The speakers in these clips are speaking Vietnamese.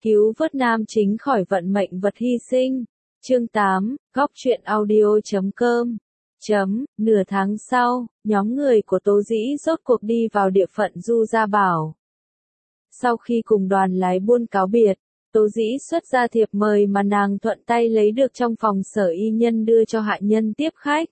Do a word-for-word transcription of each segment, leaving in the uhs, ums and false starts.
cứu vớt nam chính khỏi vận mệnh vật hy sinh. Chương tám, góc truyện audio chấm com. Chấm, nửa tháng sau, nhóm người của Tố Dĩ rốt cuộc đi vào địa phận Du Gia Bảo. Sau khi cùng đoàn lái buôn cáo biệt, Tố Dĩ xuất ra thiệp mời mà nàng thuận tay lấy được trong phòng Sở Y Nhân đưa cho hạ nhân tiếp khách.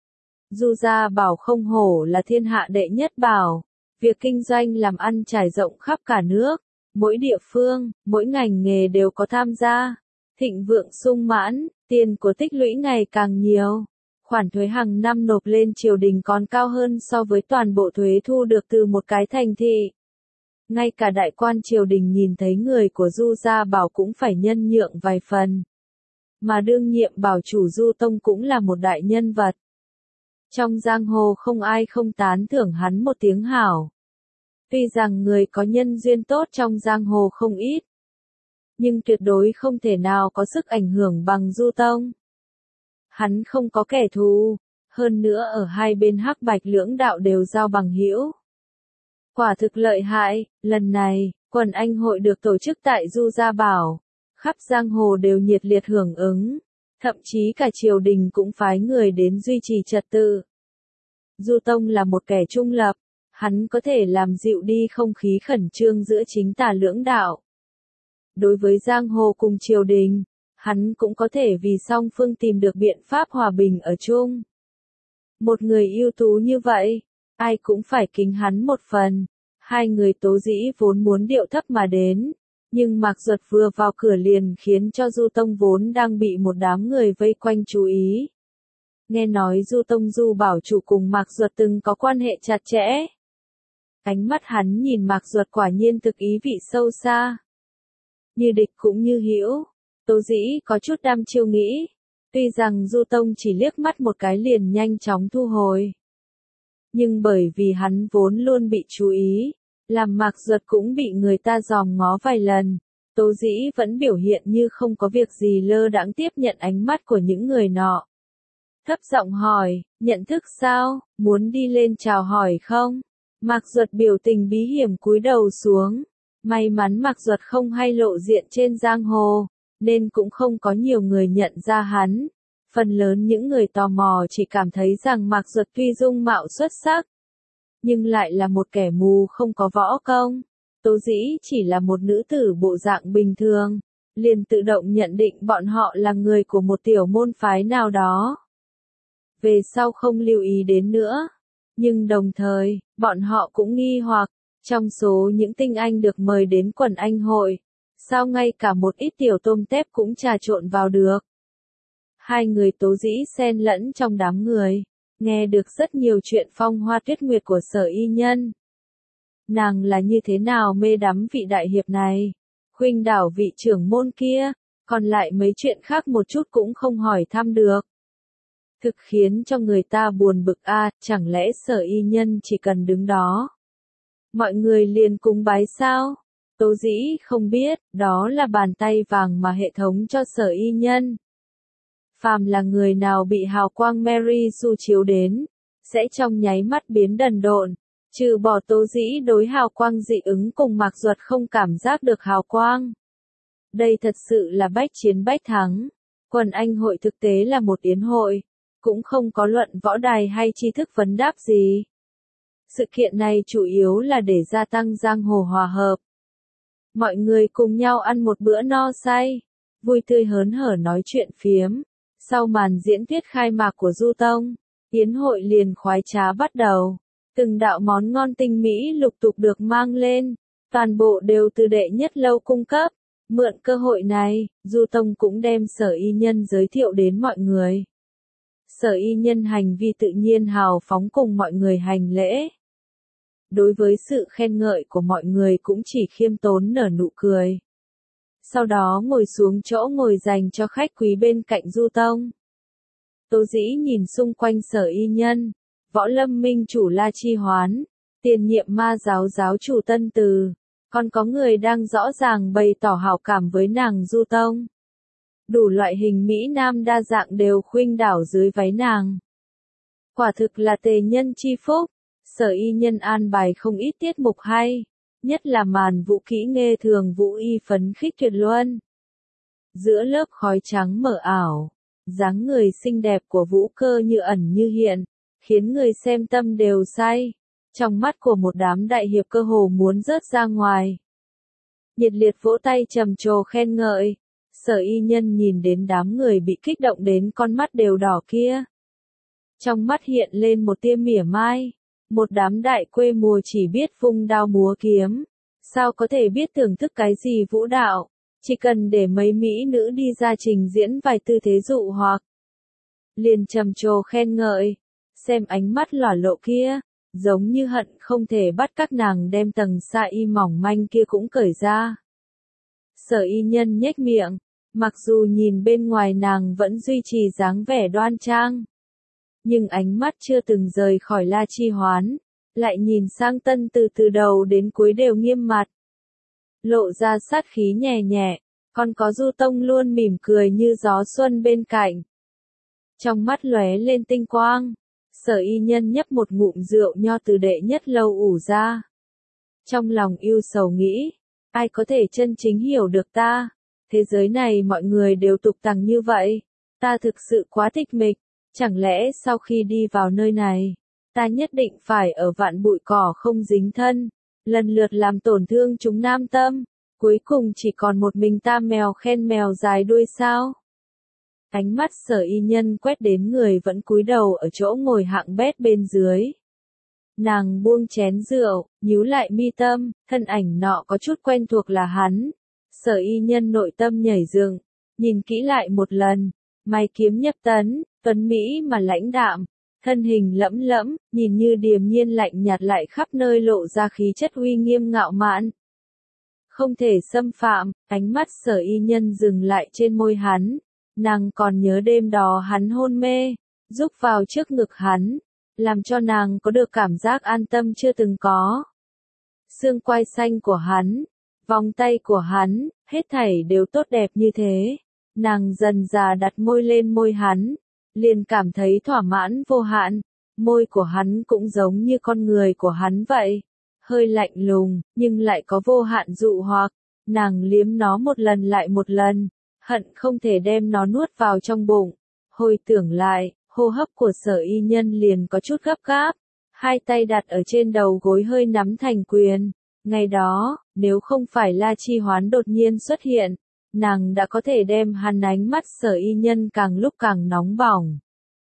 Du Gia Bảo không hổ là thiên hạ đệ nhất bảo, việc kinh doanh làm ăn trải rộng khắp cả nước, mỗi địa phương, mỗi ngành nghề đều có tham gia, thịnh vượng sung mãn, tiền của tích lũy ngày càng nhiều. Khoản thuế hàng năm nộp lên triều đình còn cao hơn so với toàn bộ thuế thu được từ một cái thành thị. Ngay cả đại quan triều đình nhìn thấy người của Du Gia Bảo cũng phải nhân nhượng vài phần. Mà đương nhiệm bảo chủ Du Tông cũng là một đại nhân vật. Trong giang hồ không ai không tán thưởng hắn một tiếng hảo. Tuy rằng người có nhân duyên tốt trong giang hồ không ít, nhưng tuyệt đối không thể nào có sức ảnh hưởng bằng Du Tông. Hắn không có kẻ thù, hơn nữa ở hai bên hắc bạch lưỡng đạo đều giao bằng hữu. Quả thực lợi hại, lần này, quần anh hội được tổ chức tại Du Gia Bảo, khắp giang hồ đều nhiệt liệt hưởng ứng, thậm chí cả triều đình cũng phái người đến duy trì trật tự. Du Tông là một kẻ trung lập, hắn có thể làm dịu đi không khí khẩn trương giữa chính tà lưỡng đạo. Đối với giang hồ cùng triều đình, hắn cũng có thể vì song phương tìm được biện pháp hòa bình ở chung. Một người ưu tú như vậy, ai cũng phải kính hắn một phần. Hai người Tố Dĩ vốn muốn điệu thấp mà đến, nhưng Mạc Duật vừa vào cửa liền khiến cho Du Tông vốn đang bị một đám người vây quanh chú ý. Nghe nói Du Tông Du bảo chủ cùng Mạc Duật từng có quan hệ chặt chẽ. Ánh mắt hắn nhìn Mạc Duật quả nhiên thực ý vị sâu xa. Như địch cũng như hữu, Tố Dĩ có chút đăm chiêu nghĩ, tuy rằng Du Tông chỉ liếc mắt một cái liền nhanh chóng thu hồi. Nhưng bởi vì hắn vốn luôn bị chú ý, làm Mạc Duật cũng bị người ta dòm ngó vài lần, Tố Dĩ vẫn biểu hiện như không có việc gì lơ đãng tiếp nhận ánh mắt của những người nọ. Thấp giọng hỏi, nhận thức sao, muốn đi lên chào hỏi không? Mạc Duật biểu tình bí hiểm cúi đầu xuống, may mắn Mạc Duật không hay lộ diện trên giang hồ, nên cũng không có nhiều người nhận ra hắn. Phần lớn những người tò mò chỉ cảm thấy rằng Mạc Duật tuy dung mạo xuất sắc, nhưng lại là một kẻ mù không có võ công. Tố Dĩ chỉ là một nữ tử bộ dạng bình thường, liền tự động nhận định bọn họ là người của một tiểu môn phái nào đó. Về sau không lưu ý đến nữa, nhưng đồng thời, bọn họ cũng nghi hoặc, trong số những tinh anh được mời đến quần anh hội, sao ngay cả một ít tiểu tôm tép cũng trà trộn vào được. Hai người Tố Dĩ xen lẫn trong đám người, nghe được rất nhiều chuyện phong hoa tuyết nguyệt của Sở Y Nhân. Nàng là như thế nào mê đắm vị đại hiệp này, khuynh đảo vị trưởng môn kia, còn lại mấy chuyện khác một chút cũng không hỏi thăm được. Thực khiến cho người ta buồn bực a, à, chẳng lẽ Sở Y Nhân chỉ cần đứng đó, mọi người liền cúng bái sao? Tố Dĩ không biết, đó là bàn tay vàng mà hệ thống cho Sở Y Nhân. Phàm là người nào bị hào quang Mary Sue chiếu đến, sẽ trong nháy mắt biến đần độn, trừ bỏ Tố Dĩ đối hào quang dị ứng cùng Mạc Duật không cảm giác được hào quang. Đây thật sự là bách chiến bách thắng. Quần anh hội thực tế là một yến hội, cũng không có luận võ đài hay tri thức vấn đáp gì. Sự kiện này chủ yếu là để gia tăng giang hồ hòa hợp. Mọi người cùng nhau ăn một bữa no say, vui tươi hớn hở nói chuyện phiếm. Sau màn diễn thuyết khai mạc của Du Tông, yến hội liền khoái trá bắt đầu. Từng đạo món ngon tinh mỹ lục tục được mang lên, toàn bộ đều từ đệ nhất lâu cung cấp. Mượn cơ hội này, Du Tông cũng đem Sở Y Nhân giới thiệu đến mọi người. Sở Y Nhân hành vi tự nhiên hào phóng cùng mọi người hành lễ. Đối với sự khen ngợi của mọi người cũng chỉ khiêm tốn nở nụ cười. Sau đó ngồi xuống chỗ ngồi dành cho khách quý bên cạnh Du Tông. Tố Dĩ nhìn xung quanh Sở Y Nhân, Võ Lâm Minh chủ La Chi Hoán, tiền nhiệm Ma giáo giáo chủ Tân Từ, còn có người đang rõ ràng bày tỏ hảo cảm với nàng Du Tông. Đủ loại hình Mỹ Nam đa dạng đều khuynh đảo dưới váy nàng. Quả thực là tề nhân chi phúc. Sở Y Nhân an bài không ít tiết mục hay, nhất là màn vũ kỹ nghe thường vũ y phấn khích tuyệt luân. Giữa lớp khói trắng mờ ảo, dáng người xinh đẹp của Vũ Cơ như ẩn như hiện, khiến người xem tâm đều say. Trong mắt của một đám đại hiệp cơ hồ muốn rớt ra ngoài. Nhiệt liệt vỗ tay trầm trồ khen ngợi. Sở Y Nhân nhìn đến đám người bị kích động đến con mắt đều đỏ kia. Trong mắt hiện lên một tia mỉa mai. Một đám đại quê mùa chỉ biết vung đao múa kiếm. Sao có thể biết thưởng thức cái gì vũ đạo? Chỉ cần để mấy mỹ nữ đi ra trình diễn vài tư thế dụ hoặc. Liền trầm trồ khen ngợi. Xem ánh mắt lỏa lộ kia. Giống như hận không thể bắt các nàng đem tầng sa y mỏng manh kia cũng cởi ra. Sở Y Nhân nhếch miệng. Mặc dù nhìn bên ngoài nàng vẫn duy trì dáng vẻ đoan trang. Nhưng ánh mắt chưa từng rời khỏi La Chi Hoán. Lại nhìn sang Tân Từ từ đầu đến cuối đều nghiêm mặt. Lộ ra sát khí nhẹ nhẹ. Còn có Du Tông luôn mỉm cười như gió xuân bên cạnh. Trong mắt lóe lên tinh quang. Sở Y Nhân nhấp một ngụm rượu nho từ đệ nhất lâu ủ ra. Trong lòng yêu sầu nghĩ. Ai có thể chân chính hiểu được ta? Thế giới này mọi người đều tục tằng như vậy. Ta thực sự quá tịch mịch. Chẳng lẽ sau khi đi vào nơi này, ta nhất định phải ở vạn bụi cỏ không dính thân, lần lượt làm tổn thương chúng nam tâm, cuối cùng chỉ còn một mình ta mèo khen mèo dài đuôi sao? Ánh mắt Sở Y Nhân quét đến người vẫn cúi đầu ở chỗ ngồi hạng bét bên dưới. Nàng buông chén rượu, nhíu lại mi tâm, thân ảnh nọ có chút quen thuộc là hắn. Sở Y Nhân nội tâm nhảy dựng, nhìn kỹ lại một lần, mày kiếm nhập tấn, tuấn mỹ mà lãnh đạm, thân hình lẫm lẫm, nhìn như điềm nhiên lạnh nhạt lại khắp nơi lộ ra khí chất uy nghiêm ngạo mạn. Không thể xâm phạm, ánh mắt Sở Y Nhân dừng lại trên môi hắn, nàng còn nhớ đêm đó hắn hôn mê, rúc vào trước ngực hắn, làm cho nàng có được cảm giác an tâm chưa từng có. Xương quai xanh của hắn, vòng tay của hắn, hết thảy đều tốt đẹp như thế. Nàng dần dà đặt môi lên môi hắn, liền cảm thấy thỏa mãn vô hạn. Môi của hắn cũng giống như con người của hắn vậy, hơi lạnh lùng, nhưng lại có vô hạn dụ hoặc. Nàng liếm nó một lần lại một lần, hận không thể đem nó nuốt vào trong bụng. Hồi tưởng lại, hô hấp của Sở Y Nhân liền có chút gấp gáp, hai tay đặt ở trên đầu gối hơi nắm thành quyền. Ngày đó, nếu không phải La Chi Hoán đột nhiên xuất hiện, nàng đã có thể đem hắn. Ánh mắt Sở Y Nhân càng lúc càng nóng bỏng.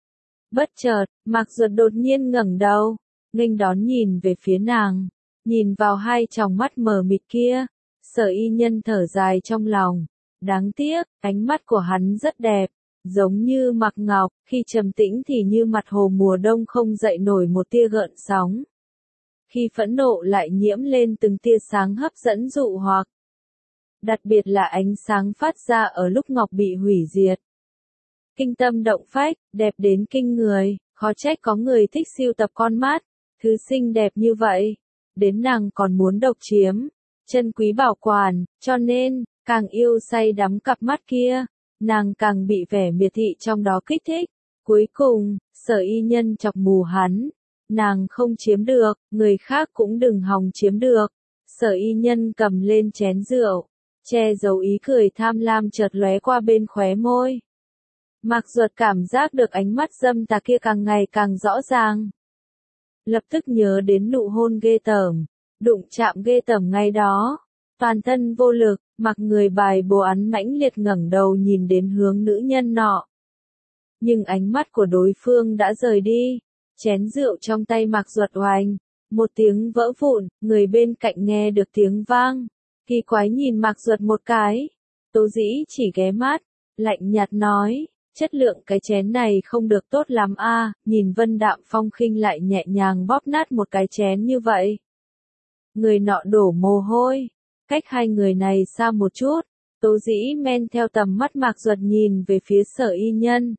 Bất chợt, Mạc Duật đột nhiên ngẩng đầu, nghênh đón nhìn về phía nàng, nhìn vào hai tròng mắt mờ mịt kia. Sở Y Nhân thở dài trong lòng, đáng tiếc, ánh mắt của hắn rất đẹp, giống như mặc ngọc, khi trầm tĩnh thì như mặt hồ mùa đông không dậy nổi một tia gợn sóng. Khi phẫn nộ lại nhiễm lên từng tia sáng hấp dẫn dụ hoặc. Đặc biệt là ánh sáng phát ra ở lúc ngọc bị hủy diệt. Kinh tâm động phách, đẹp đến kinh người, khó trách có người thích sưu tập con mắt, thứ xinh đẹp như vậy. Đến nàng còn muốn độc chiếm, chân quý bảo quản, cho nên, càng yêu say đắm cặp mắt kia, nàng càng bị vẻ miệt thị trong đó kích thích. Cuối cùng, Sở Y Nhân chọc mù hắn. Nàng không chiếm được, người khác cũng đừng hòng chiếm được. Sở Y Nhân cầm lên chén rượu, che giấu ý cười tham lam chợt lóe qua bên khóe môi. Mạc Duật cảm giác được ánh mắt dâm tà kia càng ngày càng rõ ràng. Lập tức nhớ đến nụ hôn ghê tởm, đụng chạm ghê tởm ngay đó. Toàn thân vô lực, mặc người bài bồ án mãnh liệt ngẩng đầu nhìn đến hướng nữ nhân nọ. Nhưng ánh mắt của đối phương đã rời đi. Chén rượu trong tay Mạc Duật oành, một tiếng vỡ vụn, người bên cạnh nghe được tiếng vang. Kỳ quái nhìn Mạc Duật một cái. Tố Dĩ chỉ ghé mắt, lạnh nhạt nói, chất lượng cái chén này không được tốt lắm a. Nhìn Vân Đạm Phong khinh lại nhẹ nhàng bóp nát một cái chén như vậy. Người nọ đổ mồ hôi, cách hai người này xa một chút. Tố Dĩ men theo tầm mắt Mạc Duật nhìn về phía Sở Y Nhân.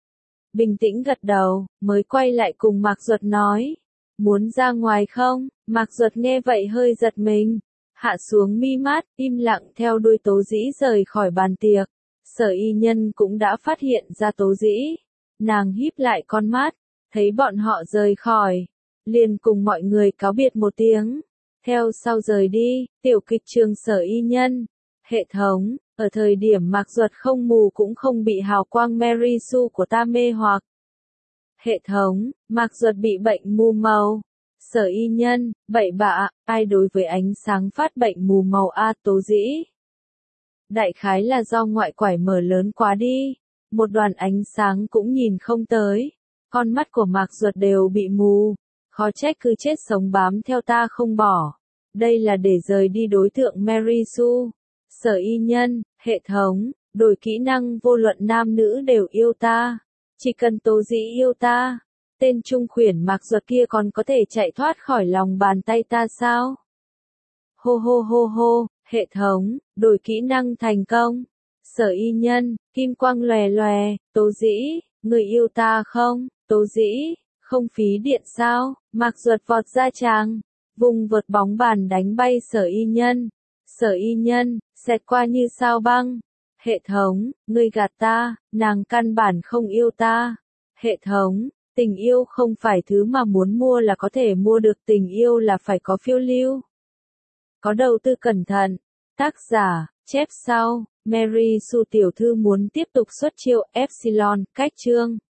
Bình tĩnh gật đầu, mới quay lại cùng Mạc Duật nói, muốn ra ngoài không? Mạc Duật nghe vậy hơi giật mình, hạ xuống mi mắt, im lặng theo đuôi Tố Dĩ rời khỏi bàn tiệc. Sở Y Nhân cũng đã phát hiện ra Tố Dĩ, nàng híp lại con mắt, thấy bọn họ rời khỏi, liền cùng mọi người cáo biệt một tiếng, Theo sau rời đi, tiểu kịch trường Sở Y Nhân. Hệ thống, ở thời điểm Mạc Duật không mù cũng không bị hào quang Mary Sue của ta mê hoặc. Hệ thống, Mạc Duật bị bệnh mù màu. Sở Y Nhân, bậy bạ, ai đối với ánh sáng phát bệnh mù màu a Tố Dĩ? Đại khái là do ngoại quải mở lớn quá đi, một đoàn ánh sáng cũng nhìn không tới. Con mắt của Mạc Duật đều bị mù, khó trách cứ chết sống bám theo ta không bỏ. Đây là để rời đi đối tượng Mary Sue. Sở Y Nhân, hệ thống, đổi kỹ năng vô luận nam nữ đều yêu ta. Chỉ cần Tố Dĩ yêu ta, tên trung khuyển Mạc Duật kia còn có thể chạy thoát khỏi lòng bàn tay ta sao? Hô hô hô hô, hệ thống, đổi kỹ năng thành công. Sở Y Nhân, kim quang lòe lòe, Tố Dĩ, người yêu ta không? Tố Dĩ, không phí điện sao? Mạc Duật vọt ra tràng, vùng vợt bóng bàn đánh bay Sở Y Nhân. Sở Y Nhân, xẹt qua như sao băng. Hệ thống, ngươi gạt ta, nàng căn bản không yêu ta. Hệ thống, tình yêu không phải thứ mà muốn mua là có thể mua được, tình yêu là phải có phiêu lưu. Có đầu tư cẩn thận. Tác giả, chép sau, Mary Sue tiểu thư muốn tiếp tục xuất chiêu Epsilon, cách chương.